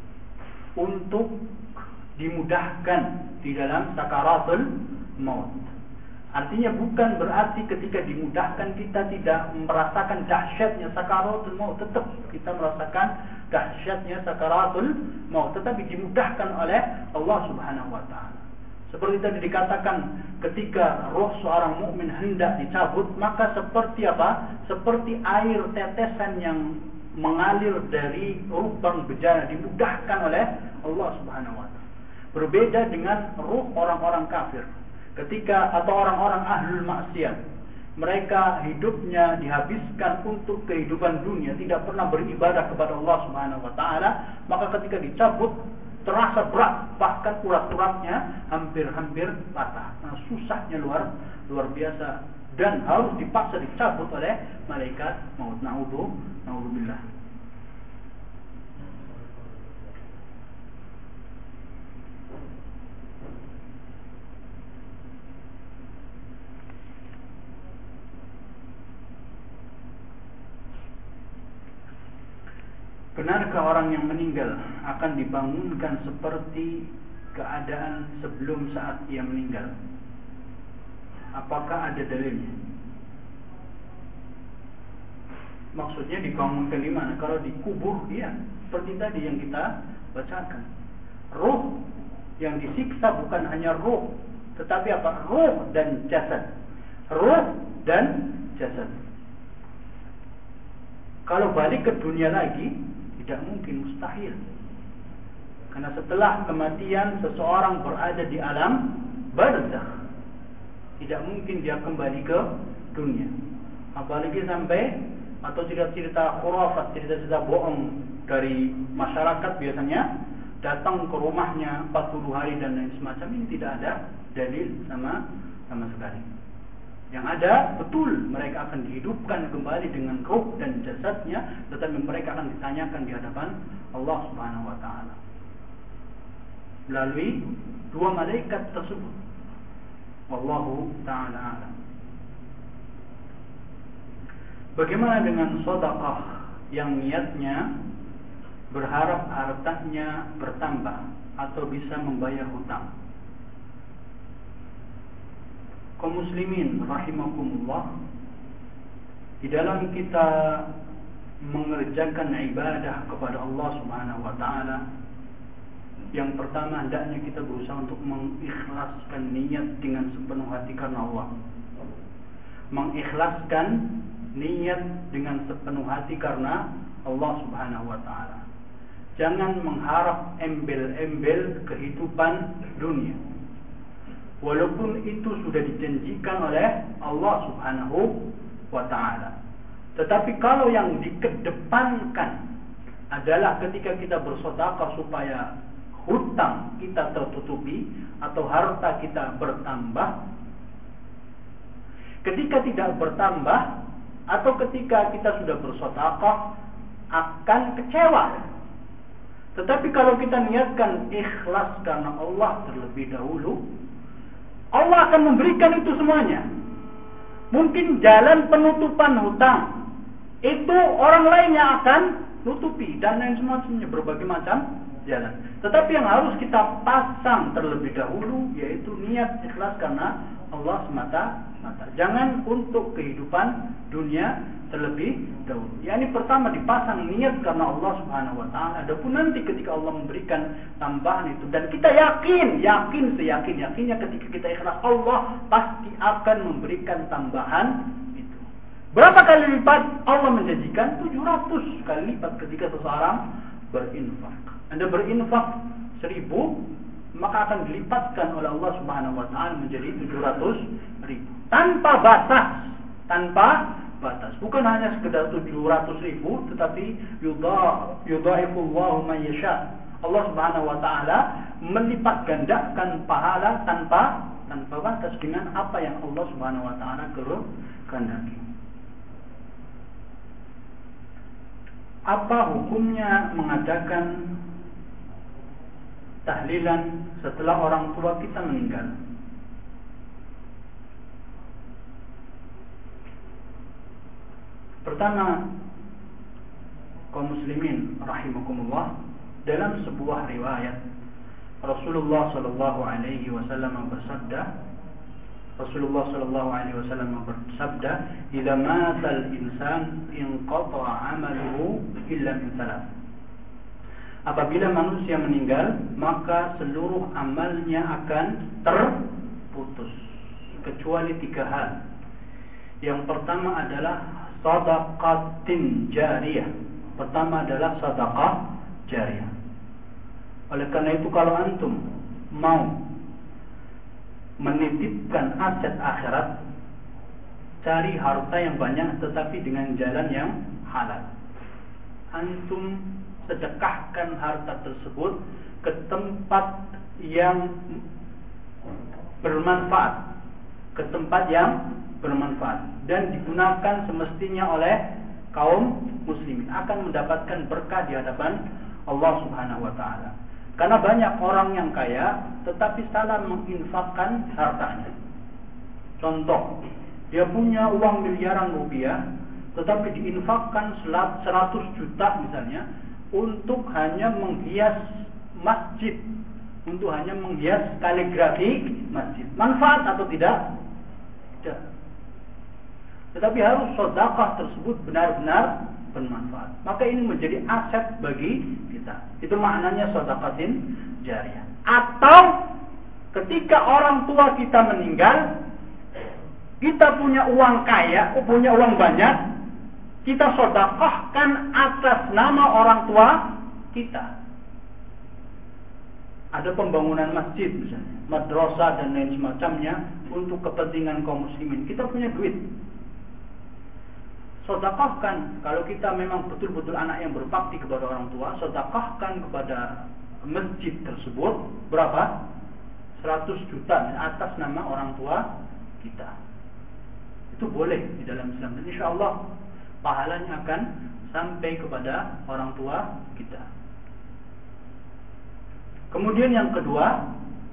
S2: untuk dimudahkan di dalam sakaratul maut. Artinya bukan berarti ketika dimudahkan kita tidak merasakan dahsyatnya sakaratul maut. Tetap kita merasakan dahsyatnya sakaratul maut, tetapi dimudahkan oleh Allah Subhanahu wa taala. Seperti tadi dikatakan, ketika roh seorang mukmin hendak dicabut, maka seperti apa? Seperti air tetesan yang mengalir dari lubang bejana, dimudahkan oleh Allah Subhanahu wa taala. Berbeda dengan roh orang-orang kafir. Ketika atau orang-orang ahlul maksiat, mereka hidupnya dihabiskan untuk kehidupan dunia, tidak pernah beribadah kepada Allah Subhanahu wa taala, maka ketika dicabut terasa berat, bahkan urat-uratnya hampir-hampir patah. Nah, susahnya luar biasa dan harus dipaksa dicabut oleh malaikat maut. Naudzubillah. Benarkah orang yang meninggal akan dibangunkan seperti keadaan sebelum saat ia meninggal? Apakah ada dalilnya? Maksudnya dibangunkan di mana? Kalau dikubur, ya seperti tadi yang kita bacakan. Ruh yang disiksa bukan hanya ruh, tetapi apa? Ruh dan jasad. Ruh dan jasad. Kalau balik ke dunia lagi, tidak mungkin, mustahil. Karena setelah kematian seseorang berada di alam barzakh, tidak mungkin dia kembali ke dunia. Apalagi sampai atau cerita-cerita khurafat, cerita-cerita bohong dari masyarakat biasanya datang ke rumahnya 40 hari dan lain semacam ini, tidak ada dalil sama sekali. Yang ada betul mereka akan dihidupkan kembali dengan ruh dan jasadnya, tetapi mereka akan ditanyakan di hadapan Allah Subhanahu wa taala melalui dua malaikat tersebut. Wallahu ta'ala a'lam. Bagaimana dengan sedekah yang niatnya berharap hartanya bertambah atau bisa membayar hutang? Kaum muslimin rahimakumullah, di dalam kita mengerjakan ibadah kepada Allah Subhanahu wa taala, yang pertama hendaknya kita berusaha untuk mengikhlaskan niat dengan sepenuh hati karena Allah. Mengikhlaskan niat dengan sepenuh hati karena Allah Subhanahu wa taala. Jangan mengharap embel-embel kehidupan dunia, walaupun itu sudah dijanjikan oleh Allah Subhanahu wa taala. Tetapi kalau yang dikedepankan adalah ketika kita bersedekah supaya hutang kita tertutupi atau harta kita bertambah, ketika tidak bertambah atau ketika kita sudah bersedekah akan kecewa. Tetapi kalau kita niatkan ikhlas karena Allah terlebih dahulu, Allah akan memberikan itu semuanya. Mungkin jalan penutupan hutang itu orang lain yang akan nutupi dan lain semacamnya, berbagai macam jalan. Tetapi yang harus kita pasang terlebih dahulu yaitu niat ikhlas karena Allah semata-mata. Jangan untuk kehidupan dunia terlebih dahulu. Ini pertama dipasang niat karena Allah Subhanahu wa taala. Adapun nanti ketika Allah memberikan tambahan itu dan kita yakin seyakin-yakinnya ketika kita ikhlas, Allah pasti akan memberikan tambahan itu. Berapa kali lipat Allah menjanjikan? 700 kali lipat ketika seseorang berinfak. Anda berinfak 1000, maka akan dilipatkan oleh Allah Subhanahu wa taala menjadi 700.000 tanpa batas. Bukan hanya sekedar 700.000, tetapi yudha'ifullahu man yasha. Allah Subhanahu wa taala melipat gandakan pahala tanpa batas dengan apa yang Allah Subhanahu wa taala kehendaki. Apa hukumnya mengadakan tahlilan setelah orang tua kita meninggal? Pertama, kaum muslimin rahimakumullah, dalam sebuah riwayat Rasulullah sallallahu alaihi wasallam bersabda, "Idza mata al-insan inqata'a 'amaluhu illa min thalath." Apabila manusia meninggal, maka seluruh amalnya akan terputus kecuali 3 hal. Yang pertama adalah sadaqatin jariyah. Pertama adalah sedekah jariyah. Oleh karena itu kalau antum mau menitipkan aset akhirat, cari harta yang banyak tetapi dengan jalan yang halal. Antum sedekahkan harta tersebut ke tempat yang bermanfaat, dan digunakan semestinya oleh kaum muslimin, akan mendapatkan berkah di hadapan Allah Subhanahu wa taala. Karena banyak orang yang kaya tetapi salah menginfakkan hartanya. Contoh, dia punya uang miliaran rupiah tetapi diinfakkan 100 juta misalnya untuk hanya menghias masjid untuk hanya menghias kaligrafi masjid. Manfaat atau tidak? Tidak. Tetapi harus sedekah tersebut benar-benar bermanfaat. Maka ini menjadi aset bagi kita. Itu maknanya sedekatin jariyah. Atau ketika orang tua kita meninggal, kita punya uang kaya, punya uang banyak, kita sedekahkan atas nama orang tua kita. Ada pembangunan masjid misalnya, madrasah dan lain semacamnya untuk kepentingan kaum muslimin. Kita punya duit, sedekahkan. Kalau kita memang betul-betul anak yang berbakti kepada orang tua, sedekahkan kepada masjid tersebut berapa? 100 juta atas nama orang tua kita. Itu boleh di dalam Islam, dan insya Allah pahalanya akan sampai kepada orang tua kita. Kemudian yang kedua,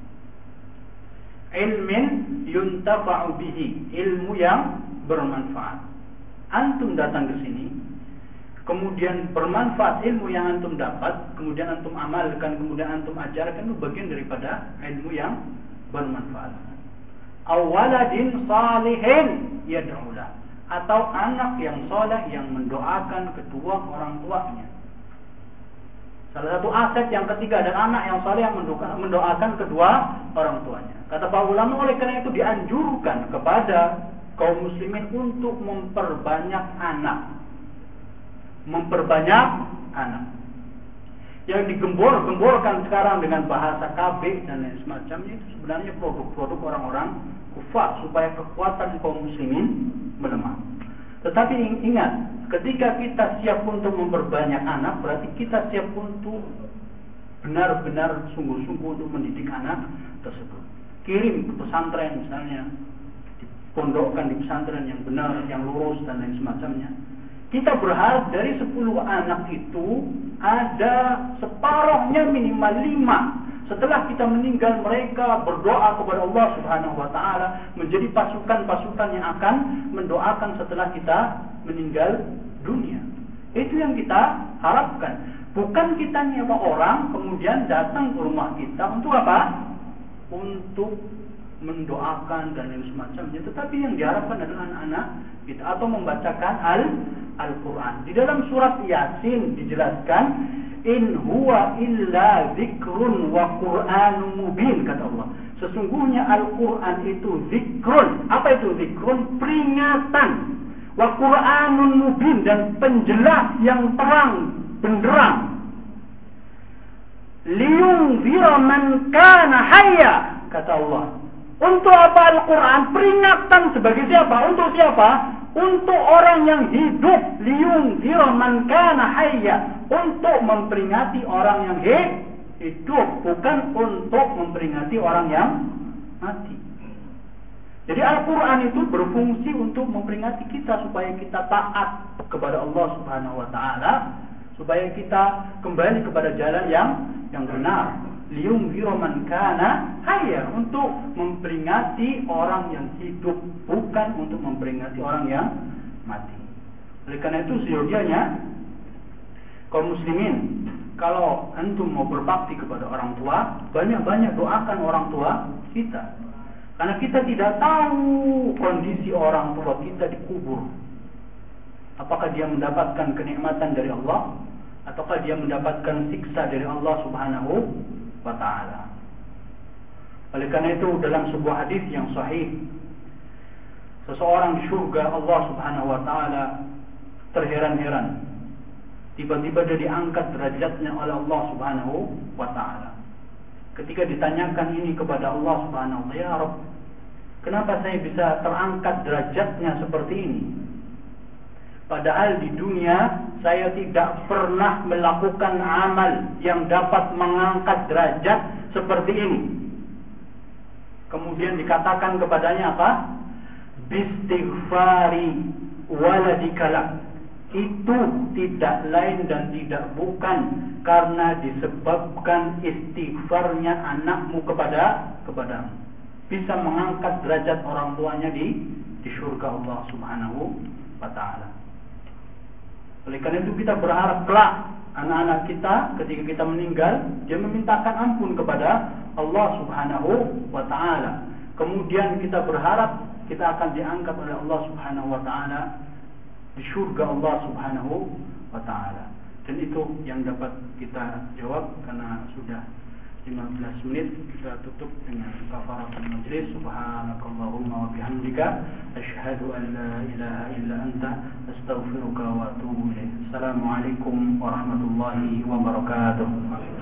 S2: ilmin yuntafa'u bihi, ilmu yang bermanfaat. Antum datang ke sini, kemudian bermanfaat ilmu yang antum dapat, kemudian antum amalkan, kemudian antum ajarkan, itu bagian daripada ilmu yang bermanfaat. Awaladin salihin yad'ulah, atau anak yang saleh yang mendoakan kedua orang tuanya. Salah satu aset yang ketiga adalah anak yang saleh yang mendoakan kedua orang tuanya. Kata para ulama, oleh karena itu dianjurkan kepada kaum muslimin untuk memperbanyak anak. Memperbanyak anak. Yang digembor-gemborkan sekarang dengan bahasa KB dan lain semacamnya itu sebenarnya produk-produk orang-orang kufar supaya kekuatan kaum muslimin melemah. Tetapi ingat, ketika kita siap untuk memperbanyak anak, berarti kita siap untuk benar-benar sungguh-sungguh untuk mendidik anak tersebut. Kirim ke pesantren misalnya, dipondokkan di pesantren yang benar, yang lurus dan lain semacamnya. Kita berharap dari 10 anak itu ada separuhnya minimal 5. Setelah kita meninggal, mereka berdoa kepada Allah Subhanahu wa ta'ala, menjadi pasukan-pasukan yang akan mendoakan setelah kita meninggal dunia. Itu yang kita harapkan. Bukan kita nyewa orang kemudian datang ke rumah kita untuk apa? Untuk mendoakan dan lain semacamnya. Tetapi yang diharapkan adalah anak-anak kita, atau membacakan Al-Quran. Di dalam surat Yasin dijelaskan, in huwa illa zikrun wa qur'anun mubin, kata Allah. Sesungguhnya Al-Quran itu zikrun. Apa itu zikrun? Peringatan. Wa qur'anun mubin, dan penjelas yang terang benderang. Liyunzira man kana hayya, kata Allah. Untuk apa Al-Quran? Peringatan sebagai siapa? Untuk siapa? Untuk orang yang hidup. Liyunzira man kana hayya, untuk memperingati orang yang hidup, bukan untuk memperingati orang yang mati. Jadi Al-Quran itu berfungsi untuk memperingati kita supaya kita taat kepada Allah Subhanahu wa ta'ala, supaya kita kembali kepada jalan yang benar. Liyunzira man kana hayya, untuk memperingati orang yang hidup, bukan untuk memperingati orang yang mati. Oleh karena itu seyogianya kaum muslimin, kalau antum mau berbakti kepada orang tua, banyak-banyak doakan orang tua kita. Karena kita tidak tahu kondisi orang tua kita di kubur. Apakah dia mendapatkan kenikmatan dari Allah, ataukah dia mendapatkan siksa dari Allah Subhanahu wa ta'ala. Oleh karena itu dalam sebuah hadis yang sahih, seseorang di surga, Allah Subhanahu wa ta'ala terheran-heran. Tiba-tiba dia diangkat derajatnya oleh Allah Subhanahu wa ta'ala. Ketika ditanyakan ini kepada Allah Subhanahu wa ta'ala, ya Rabb, kenapa saya bisa terangkat derajatnya seperti ini? Padahal di dunia saya tidak pernah melakukan amal yang dapat mengangkat derajat seperti ini. Kemudian dikatakan kepadanya apa? Bistighfari waladikala. Itu tidak lain dan tidak bukan karena disebabkan istighfarnya anakmu kepadamu. Bisa mengangkat derajat orang tuanya di surga Allah Subhanahu wa ta'ala. Oleh karena itu kita berharap kelak anak-anak kita ketika kita meninggal, dia memintakan ampun kepada Allah Subhanahu wa taala. Kemudian kita berharap kita akan diangkat oleh Allah Subhanahu wa taala di surga Allah Subhanahu wa taala. Dan itu yang dapat kita jawab karena sudah 15 menit. Kita tutup dengan kafaratul majlis. Subhanakallahumma wa bihamdika asyhadu an la ilaha illa anta astaghfiruka wa atubu ilaik. Assalamualaikum warahmatullahi wabarakatuh.